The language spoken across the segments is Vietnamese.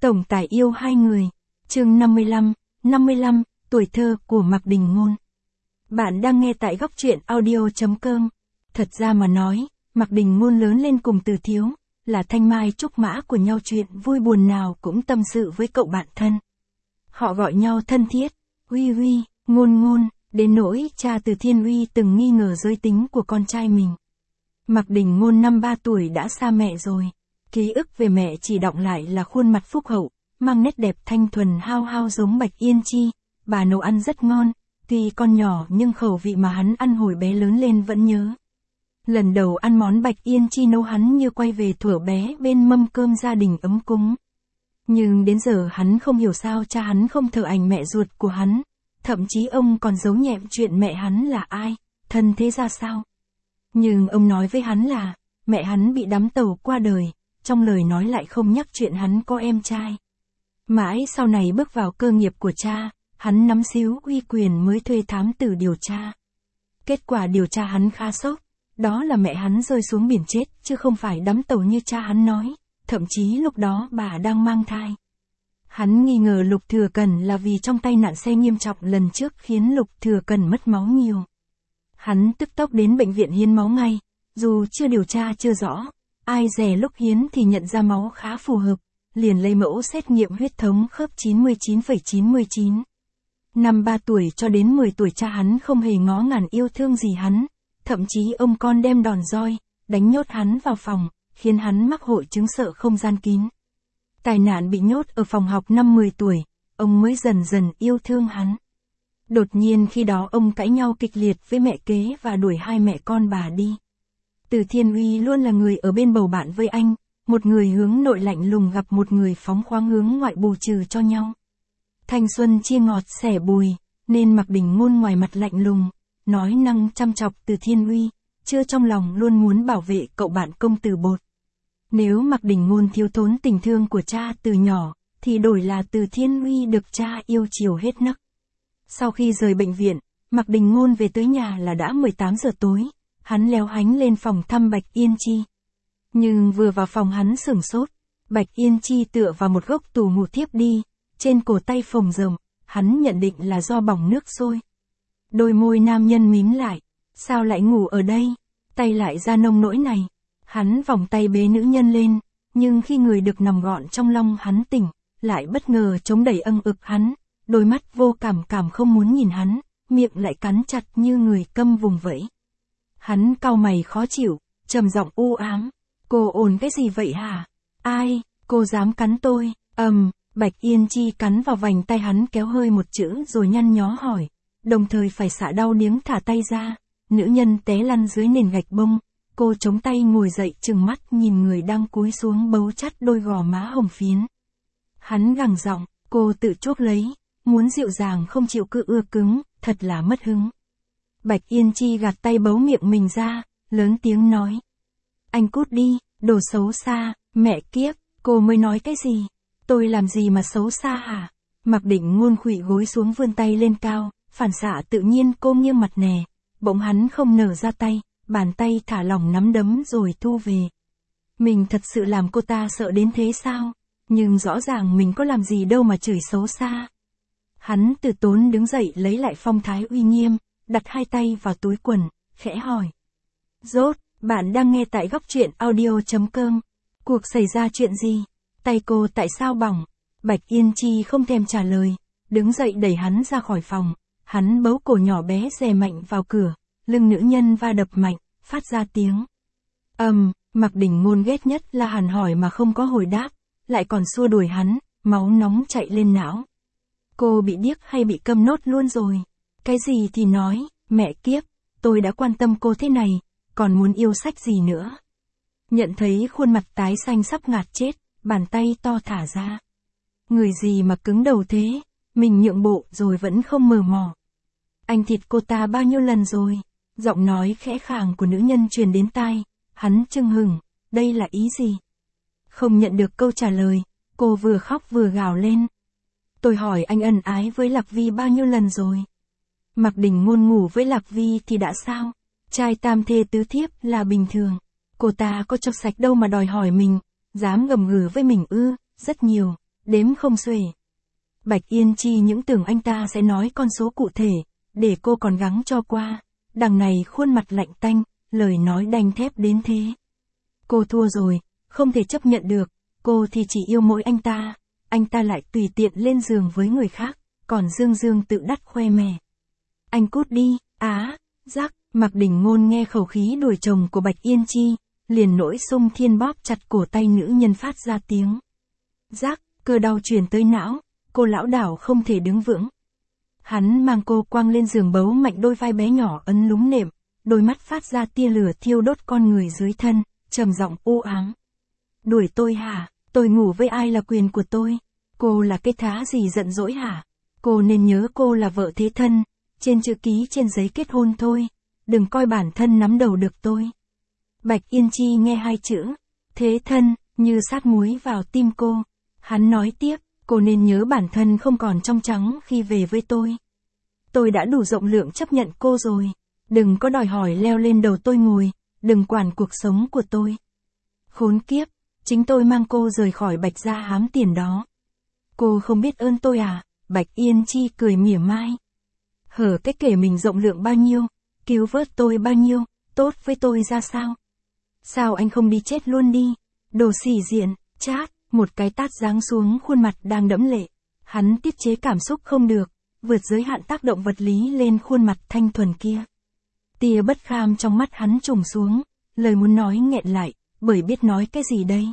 Tổng tài yêu hai người. Chương 55, tuổi thơ của Mạc Đình Ngôn. Bạn đang nghe tại Góc Truyện Audio.com. Thật ra mà nói, Mạc Đình Ngôn lớn lên cùng Từ Thiếu, là thanh mai trúc mã của nhau, chuyện vui buồn nào cũng tâm sự với cậu bạn thân. Họ gọi nhau thân thiết, Uy Uy, Ngôn Ngôn, đến nỗi cha Từ Thiên Uy từng nghi ngờ giới tính của con trai mình. Mạc Đình Ngôn năm 3 tuổi đã xa mẹ rồi. Ký ức về mẹ chỉ đọng lại là khuôn mặt phúc hậu, mang nét đẹp thanh thuần hao hao giống Bạch Yên Chi. Bà nấu ăn rất ngon, tuy con nhỏ nhưng khẩu vị mà hắn ăn hồi bé lớn lên vẫn nhớ. Lần đầu ăn món Bạch Yên Chi nấu hắn như quay về thuở bé bên mâm cơm gia đình ấm cúng. Nhưng đến giờ hắn không hiểu sao cha hắn không thờ ảnh mẹ ruột của hắn, thậm chí ông còn giấu nhẹm chuyện mẹ hắn là ai, thân thế ra sao. Nhưng ông nói với hắn là, mẹ hắn bị đắm tàu qua đời, trong lời nói lại không nhắc chuyện hắn có em trai. Mãi sau này bước vào cơ nghiệp của cha, hắn nắm xíu uy quyền mới thuê thám tử điều tra. Kết quả điều tra hắn khá sốc, đó là mẹ hắn rơi xuống biển chết, chứ không phải đắm tàu như cha hắn nói, thậm chí lúc đó bà đang mang thai. Hắn nghi ngờ Lục Thừa Cẩn là vì trong tai nạn xe nghiêm trọng lần trước khiến Lục Thừa Cẩn mất máu nhiều. Hắn tức tốc đến bệnh viện hiến máu ngay, dù chưa điều tra chưa rõ, ai dè lúc hiến thì nhận ra máu khá phù hợp, liền lấy mẫu xét nghiệm huyết thống khớp 99,99. Năm 3 tuổi cho đến 10 tuổi cha hắn không hề ngó ngàng yêu thương gì hắn, thậm chí ông con đem đòn roi, đánh nhốt hắn vào phòng, khiến hắn mắc hội chứng sợ không gian kín. Tai nạn bị nhốt ở phòng học năm 10 tuổi, ông mới dần dần yêu thương hắn. Đột nhiên khi đó ông cãi nhau kịch liệt với mẹ kế và đuổi hai mẹ con bà đi. Từ Thiên Uy luôn là người ở bên bầu bạn với anh, một người hướng nội lạnh lùng gặp một người phóng khoáng hướng ngoại bù trừ cho nhau. Thanh xuân chia ngọt sẻ bùi, nên Mạc Đình Ngôn ngoài mặt lạnh lùng, nói năng chăm chọc Từ Thiên Uy, chưa trong lòng luôn muốn bảo vệ cậu bạn công tử Bột. Nếu Mạc Đình Ngôn thiếu thốn tình thương của cha từ nhỏ, thì đổi là Từ Thiên Uy được cha yêu chiều hết nấc. Sau khi rời bệnh viện, Mạc Đình Ngôn về tới nhà là đã 18 giờ tối, hắn léo hánh lên phòng thăm Bạch Yên Chi. Nhưng vừa vào phòng hắn sửng sốt, Bạch Yên Chi tựa vào một gốc tủ ngủ thiếp đi, trên cổ tay phồng rộm, hắn nhận định là do bỏng nước sôi. Đôi môi nam nhân mím lại, sao lại ngủ ở đây, tay lại ra nông nỗi này. Hắn vòng tay bế nữ nhân lên, nhưng khi người được nằm gọn trong lòng hắn tỉnh, lại bất ngờ chống đẩy âng ực hắn, đôi mắt vô cảm không muốn nhìn hắn, miệng lại cắn chặt như người câm vùng vẫy. Hắn cau mày khó chịu, trầm giọng u ám, cô ồn cái gì vậy hả? Ai, cô dám cắn tôi? Bạch Yên Chi cắn vào vành tay hắn kéo hơi một chữ rồi nhăn nhó hỏi, đồng thời phải xả đau điếng thả tay ra. Nữ nhân té lăn dưới nền gạch bông, cô chống tay ngồi dậy trừng mắt nhìn người đang cúi xuống bấu chặt đôi gò má hồng phiến. Hắn gằn giọng, cô tự chuốc lấy, muốn dịu dàng không chịu cứ ưa cứng, thật là mất hứng. Bạch Yên Chi gạt tay bấu miệng mình ra, lớn tiếng nói, anh cút đi, đồ xấu xa, mẹ kiếp, cô mới nói cái gì? Tôi làm gì mà xấu xa hả? Mạc Đình Ngôn khuỵu gối xuống vươn tay lên cao, phản xạ tự nhiên cô nghiêng mặt nè, bỗng hắn không nở ra tay, bàn tay thả lỏng nắm đấm rồi thu về. Mình thật sự làm cô ta sợ đến thế sao? Nhưng rõ ràng mình có làm gì đâu mà chửi xấu xa. Hắn từ tốn đứng dậy lấy lại phong thái uy nghiêm, đặt hai tay vào túi quần, khẽ hỏi. Rốt, bạn đang nghe tại Góc Truyện Audio.com. Cuộc xảy ra chuyện gì? Tay cô tại sao bỏng? Bạch Yên Chi không thèm trả lời, đứng dậy đẩy hắn ra khỏi phòng. Hắn bấu cổ nhỏ bé dè mạnh vào cửa, lưng nữ nhân va đập mạnh, phát ra tiếng. Mạc Đình Ngôn ghét nhất là hắn hỏi mà không có hồi đáp, lại còn xua đuổi hắn, máu nóng chạy lên não. Cô bị điếc hay bị câm nốt luôn rồi? Cái gì thì nói, mẹ kiếp, tôi đã quan tâm cô thế này, còn muốn yêu sách gì nữa? Nhận thấy khuôn mặt tái xanh sắp ngạt chết, bàn tay to thả ra. Người gì mà cứng đầu thế, mình nhượng bộ rồi vẫn không mờ mò. Anh thịt cô ta bao nhiêu lần rồi? Giọng nói khẽ khàng của nữ nhân truyền đến tai, hắn chưng hửng, đây là ý gì? Không nhận được câu trả lời, cô vừa khóc vừa gào lên. Tôi hỏi anh ân ái với Lạc Vi bao nhiêu lần rồi? Mạc Đình Ngôn ngủ với Lạc Vi thì đã sao? Trai tam thê tứ thiếp là bình thường. Cô ta có cho sạch đâu mà đòi hỏi mình, dám gầm gừ với mình ư, rất nhiều. đếm không xuể. Bạch Yên Chi những tưởng anh ta sẽ nói con số cụ thể, để cô còn gắng cho qua. Đằng này khuôn mặt lạnh tanh, lời nói đanh thép đến thế. Cô thua rồi, không thể chấp nhận được, cô thì chỉ yêu mỗi anh ta lại tùy tiện lên giường với người khác, còn Dương Dương tự đắt khoe mẽ. Anh cút đi, rắc, Mạc Đình Ngôn nghe khẩu khí đuổi chồng của Bạch Yên Chi, liền nỗi xung thiên bóp chặt cổ tay nữ nhân phát ra tiếng. Rắc, cơ đau truyền tới não, cô lão đảo không thể đứng vững. Hắn mang cô quăng lên giường bấu mạnh đôi vai bé nhỏ ấn lúng nệm, đôi mắt phát ra tia lửa thiêu đốt con người dưới thân, trầm giọng u ám. Đuổi tôi hả? Tôi ngủ với ai là quyền của tôi? Cô là cái thá gì giận dỗi hả? Cô nên nhớ cô là vợ thế thân, trên chữ ký trên giấy kết hôn thôi, đừng coi bản thân nắm đầu được tôi. Bạch Yên Chi nghe hai chữ, thế thân, như sát muối vào tim cô. Hắn nói tiếp, cô nên nhớ bản thân không còn trong trắng khi về với tôi. Tôi đã đủ rộng lượng chấp nhận cô rồi, đừng có đòi hỏi leo lên đầu tôi ngồi, đừng quản cuộc sống của tôi. Khốn kiếp, chính tôi mang cô rời khỏi Bạch gia hám tiền đó. Cô không biết ơn tôi à? Bạch Yên Chi cười mỉa mai. Hở cái kể mình rộng lượng bao nhiêu, cứu vớt tôi bao nhiêu, tốt với tôi ra sao? Sao anh không đi chết luôn đi? Đồ xỉ diện, chát, một cái tát giáng xuống khuôn mặt đang đẫm lệ. Hắn tiết chế cảm xúc không được, vượt giới hạn tác động vật lý lên khuôn mặt thanh thuần kia. Tia bất kham trong mắt hắn trùng xuống, lời muốn nói nghẹn lại, bởi biết nói cái gì đây?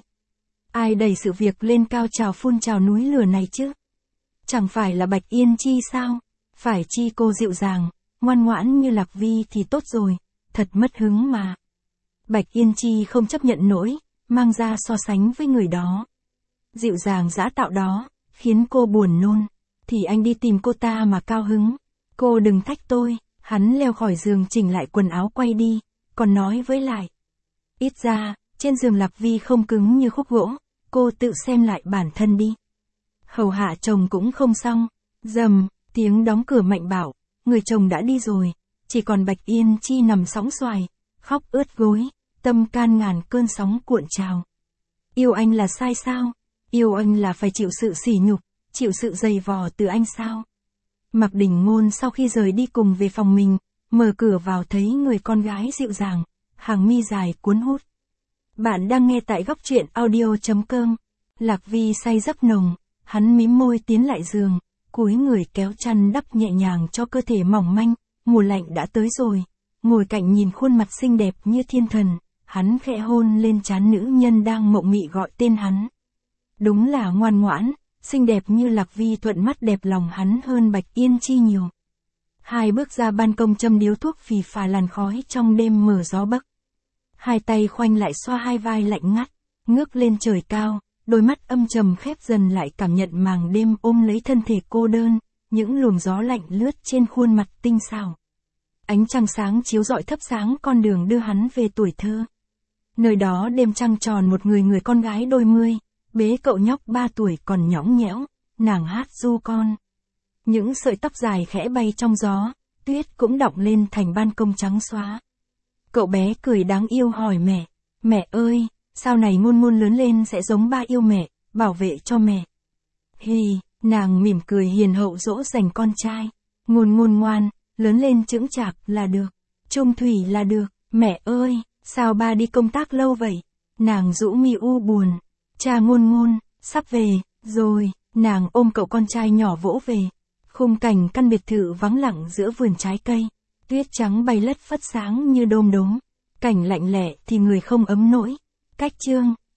Ai đẩy sự việc lên cao trào phun trào núi lửa này chứ? Chẳng phải là Bạch Yên Chi sao? Phải chi cô dịu dàng, ngoan ngoãn như Lạc Vi thì tốt rồi, thật mất hứng mà. Bạch Yên Chi không chấp nhận nổi, mang ra so sánh với người đó. Dịu dàng dã tạo đó, khiến cô buồn nôn, thì anh đi tìm cô ta mà cao hứng. Cô đừng thách tôi. Hắn leo khỏi giường chỉnh lại quần áo quay đi, còn nói với lại. Ít ra, trên giường Lạc Vi không cứng như khúc gỗ, cô tự xem lại bản thân đi. Hầu hạ chồng cũng không xong, dầm, tiếng đóng cửa mạnh bạo, người chồng đã đi rồi, chỉ còn Bạch Yên Chi nằm sóng xoài, khóc ướt gối, tâm can ngàn cơn sóng cuộn trào. Yêu anh là sai sao? Yêu anh là phải chịu sự sỉ nhục, chịu sự dày vò từ anh sao? Mạc Đình Ngôn sau khi rời đi cùng về phòng mình, mở cửa vào thấy người con gái dịu dàng, hàng mi dài cuốn hút. Bạn đang nghe tại góc truyện audio.com. Lạc Vi say giấc nồng, hắn mím môi tiến lại giường, cúi người kéo chăn đắp nhẹ nhàng cho cơ thể mỏng manh, mùa lạnh đã tới rồi. Ngồi cạnh nhìn khuôn mặt xinh đẹp như thiên thần, hắn khẽ hôn lên trán nữ nhân đang mộng mị gọi tên hắn. Đúng là ngoan ngoãn, xinh đẹp như Lạc Vi thuận mắt đẹp lòng hắn hơn Bạch Yên Chi nhiều. Hai bước ra ban công châm điếu thuốc phì phà làn khói trong đêm mở gió bấc. Hai tay khoanh lại xoa hai vai lạnh ngắt, ngước lên trời cao, đôi mắt âm trầm khép dần lại cảm nhận màng đêm ôm lấy thân thể cô đơn, những luồng gió lạnh lướt trên khuôn mặt tinh xảo. Ánh trăng sáng chiếu rọi thắp sáng con đường đưa hắn về tuổi thơ. Nơi đó đêm trăng tròn một người con gái đôi mươi, bế cậu nhóc 3 tuổi còn nhõng nhẽo, nàng hát ru con. Những sợi tóc dài khẽ bay trong gió, tuyết cũng đọng lên thành ban công trắng xóa. Cậu bé cười đáng yêu hỏi mẹ, mẹ ơi, sau này Ngôn Ngôn lớn lên sẽ giống ba yêu mẹ, bảo vệ cho mẹ. Hì, nàng mỉm cười hiền hậu dỗ dành con trai. Ngôn Ngôn ngoan, lớn lên chững chạc là được, trung thủy là được. Mẹ ơi, sao ba đi công tác lâu vậy? Nàng rũ mi u buồn. Cha Ngôn Ngôn, sắp về, rồi, nàng ôm cậu con trai nhỏ vỗ về. Khung cảnh căn biệt thự vắng lặng giữa vườn trái cây. Tuyết trắng bay lất phất sáng như đom đóm. Cảnh lạnh lẽ thì người không ấm nổi. Cách chương.